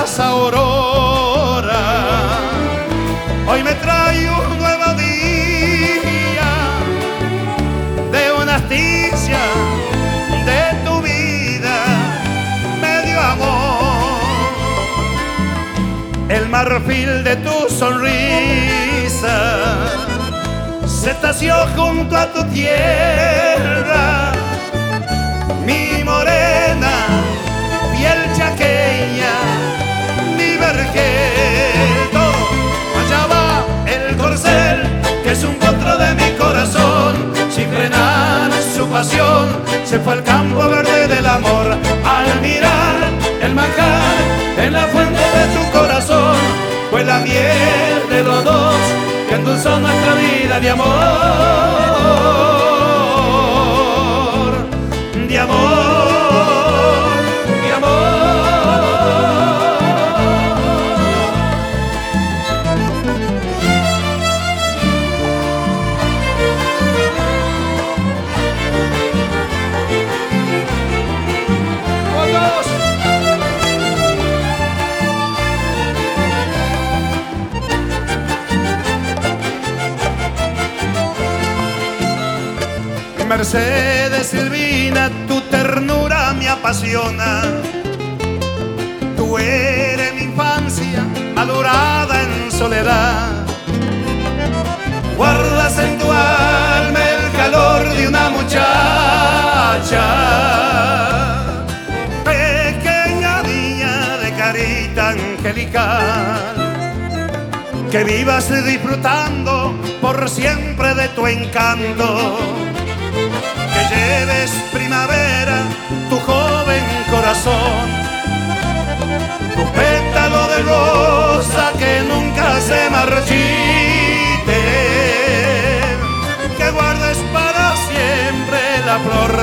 hermosas auroras. Hoy me trae un nuevo día de una asticia de tu vida, medio amor. El marfil de tu sonrisa se tació junto a tu tierra, mi morena, piel chaqueña, mi vergeto. Allá va el corcel, que es un potro de mi corazón, sin frenar su pasión, se fue al campo verde del amor. Al mirar el manjar en la fuente de tu corazón, fue la miel de los dos que endulzó nuestra vida de amor, de amor, de amor. ¡Todos! Mercedes Silvina, tu ternura me apasiona. Tú eres mi infancia, madurada en soledad. Guardas en tu alma el calor de una muchacha, pequeña niña de carita angelical. Que vivas disfrutando por siempre de tu encanto, que lleves primavera tu joven corazón, tu pétalo de rosa que nunca se marchite, que guardes para siempre la flor